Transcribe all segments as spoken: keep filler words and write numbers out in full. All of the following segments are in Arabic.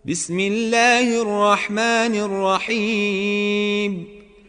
بسم الله الرحمن الرحيم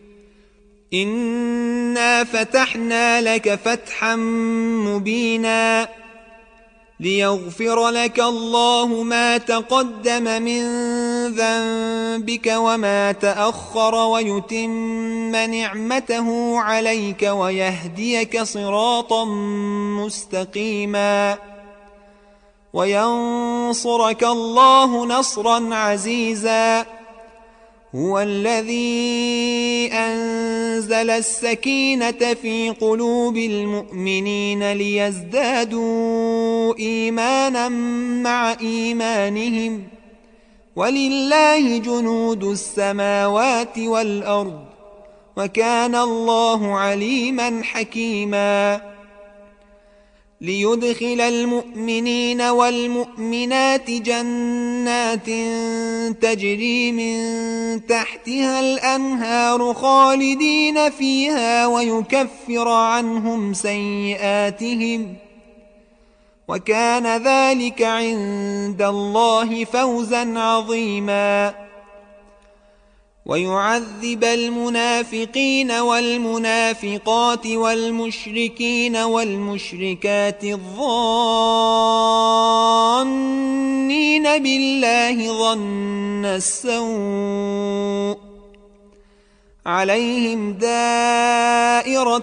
إنا فتحنا لك فتحا مبينا ليغفر لك الله ما تقدم من ذنبك وما تأخر ويتم نعمته عليك ويهديك صراطا مستقيما وينصرك الله نصرا عزيزا هو الذي أنزل السكينة في قلوب المؤمنين ليزدادوا إيمانا مع إيمانهم ولله جنود السماوات والأرض وكان الله عليما حكيما ليدخل المؤمنين والمؤمنات جنات تجري من تحتها الأنهار خالدين فيها ويكفر عنهم سيئاتهم وكان ذلك عند الله فوزا عظيما ويعذب المنافقين والمنافقات والمشركين والمشركات الظانين بالله ظن السوء عليهم دائرة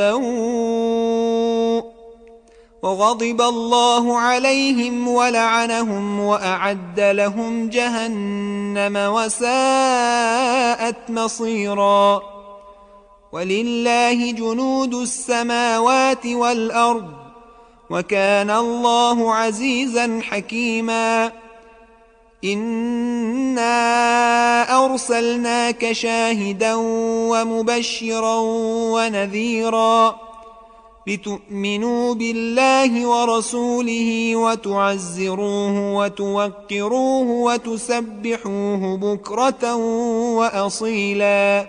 السوء وغضب الله عليهم ولعنهم وأعد لهم جهنم وساءت مصيرا ولله جنود السماوات والأرض وكان الله عزيزا حكيما إنا أرسلناك شاهدا ومبشرا ونذيرا لتؤمنوا بالله ورسوله وتعزروه وتوقروه وتسبحوه بكرة وأصيلا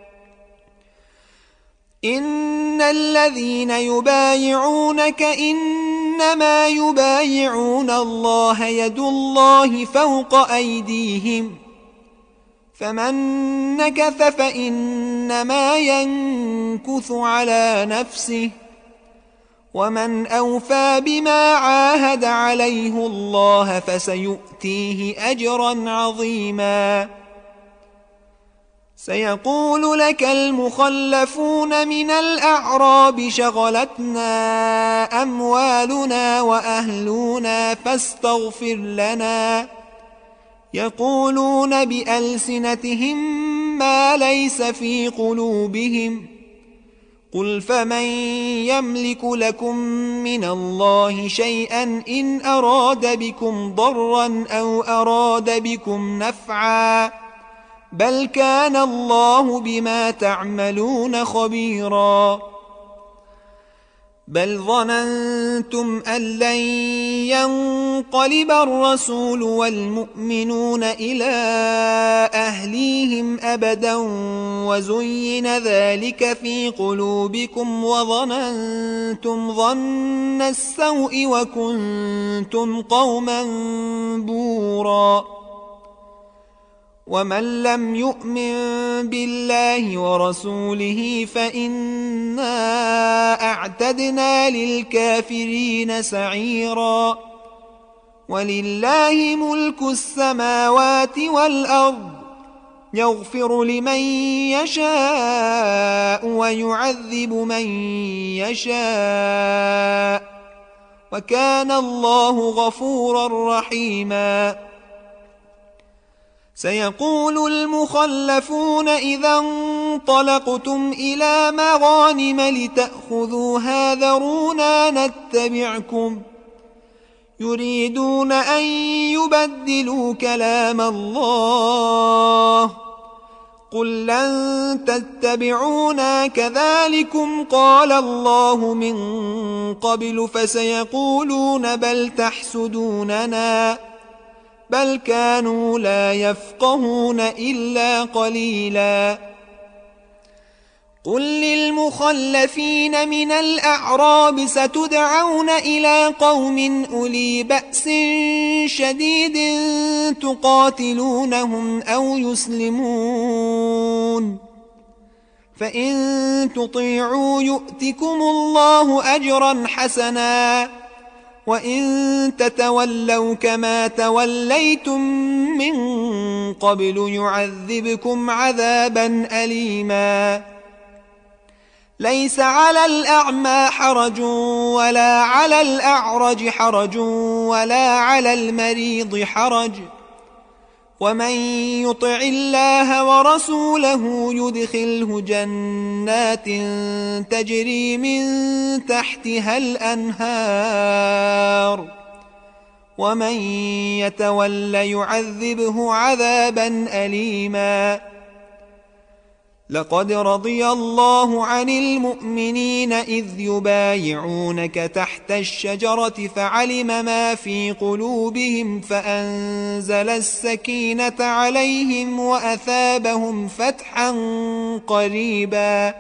إن الذين يبايعونك إنما يبايعون الله يد الله فوق أيديهم فمن نكث فإنما ينكث على نفسه ومن أوفى بما عاهد عليه الله فسيؤتيه أجرا عظيما سيقول لك المخلفون من الأعراب شغلتنا أموالنا وأهلنا فاستغفر لنا يقولون بألسنتهم ما ليس في قلوبهم قل فمن يملك لكم من الله شيئا إن أراد بكم ضرا أو أراد بكم نفعا بل كان الله بما تعملون خبيرا بل ظننتم أن لن ينقلب الرسول والمؤمنون إلى أهليهم أبدا وزين ذلك في قلوبكم وظننتم ظن السوء وكنتم قوما بورا ومن لم يؤمن بالله ورسوله فإنا أعتدنا للكافرين سعيرا ولله ملك السماوات والأرض يغفر لمن يشاء ويعذب من يشاء وكان الله غفورا رحيما سيقول المخلفون إذا انطلقتم إلى مغانم لتأخذوها ذرونا نتبعكم يريدون أن يبدلوا كلام الله قل لن تتبعونا كذلكم قال الله من قبل فسيقولون بل تحسدوننا بل كانوا لا يفقهون إلا قليلا قل للمخلفين من الأعراب ستدعون إلى قوم أولي بأس شديد تقاتلونهم أو يسلمون فإن تطيعوا يؤتكم الله أجرا حسنا وإن تتولوا كما توليتم من قبل يعذبكم عذابا أليما ليس على الأعمى حرج ولا على الأعرج حرج ولا على المريض حرج ومن يطع الله ورسوله يدخله جنات تجري من تحتها الأنهار ومن يتول يعذبه عذابا أليما لقد رضي الله عن المؤمنين إذ يبايعونك تحت الشجرة فعلم ما في قلوبهم فأنزل السكينة عليهم وأثابهم فتحا قريبا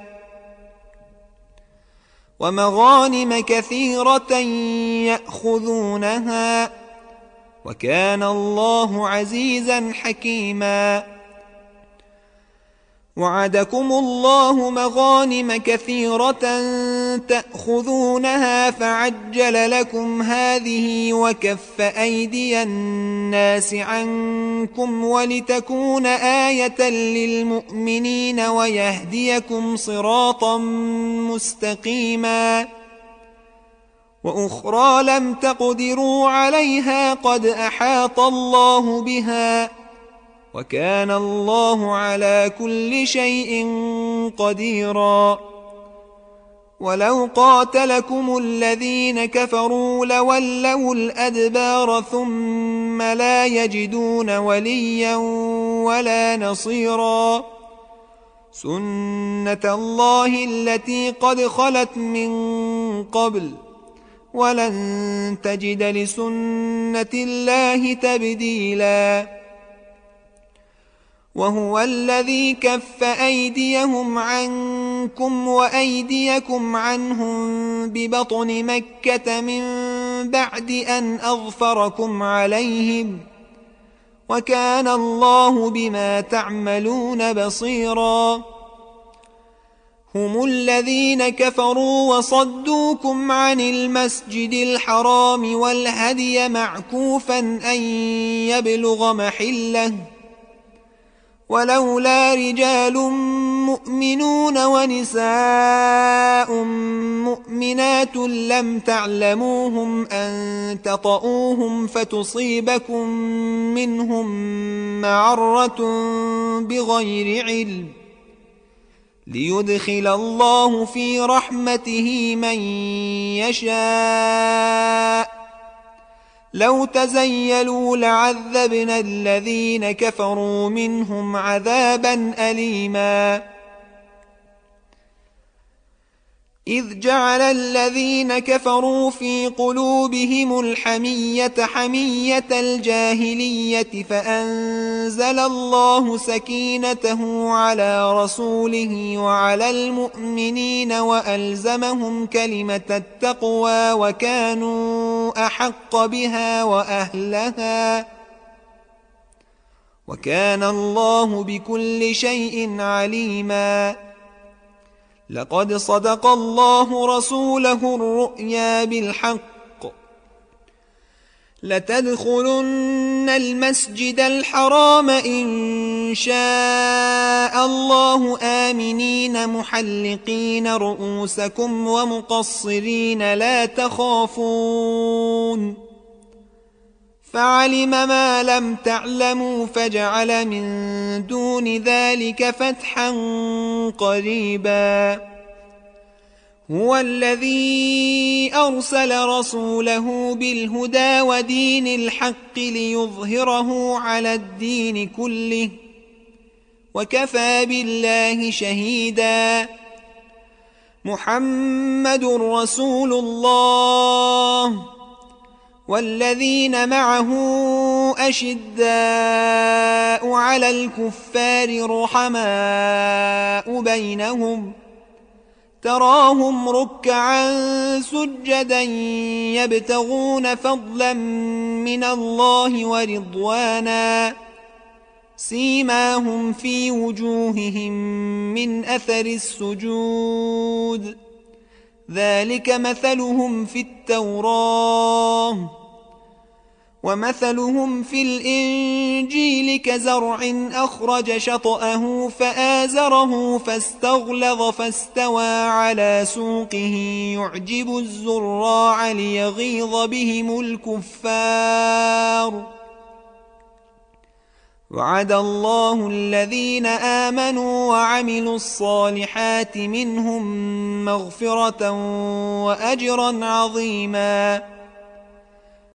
ومغانم كثيرة يأخذونها وكان الله عزيزا حكيما وعدكم الله مغانم كثيرة تأخذونها فعجل لكم هذه وكف أيدي الناس عنكم ولتكون آية للمؤمنين ويهديكم صراطا مستقيما وأخرى لم تقدروا عليها قد أحاط الله بها وكان الله على كل شيء قديرا ولو قاتلكم الذين كفروا لولوا الأدبار ثم لا يجدون وليا ولا نصيرا سنة الله التي قد خلت من قبل ولن تجد لسنة الله تبديلا وهو الذي كف أيديهم عنكم وأيديكم عنهم ببطن مكة من بعد أن أظفركم عليهم وكان الله بما تعملون بصيرا هم الذين كفروا وصدوكم عن المسجد الحرام والهدي معكوفا أن يبلغ محله ولولا رجال مؤمنون ونساء مؤمنات لم تعلموهم أن تطؤوهم فتصيبكم منهم معرة بغير علم ليدخل الله في رحمته من يشاء لو تزيلوا لعذبنا الذين كفروا منهم عذابا أليما إذ جعل الذين كفروا في قلوبهم الحمية حمية الجاهلية فأنزل الله سكينته على رسوله وعلى المؤمنين وألزمهم كلمة التقوى وكانوا أحق بها وأهلها وكان الله بكل شيء عليما لقد صدق الله رسوله الرؤيا بالحق لتدخلن المسجد الحرام إن شاء الله آمنين محلقين رؤوسكم ومقصرين لا تخافون فعلم ما لم تعلموا فجعل من دون ذلك فتحا قريبا هو الذي أرسل رسوله بالهدى ودين الحق ليظهره على الدين كله وكفى بالله شهيدا محمد رسول الله والذين معه أشداء على الكفار رحماء بينهم تراهم ركعا سجدا يبتغون فضلا من الله ورضوانا سيماهم في وجوههم من أثر السجود ذلك مثلهم في التوراة ومثلهم في الإنجيل كزرع أخرج شطأه فآزره فاستغلظ فاستوى على سوقه يعجب الزراع ليغيظ بهم الكفار وعد الله الذين آمنوا وعملوا الصالحات منهم مغفرة وأجرا عظيما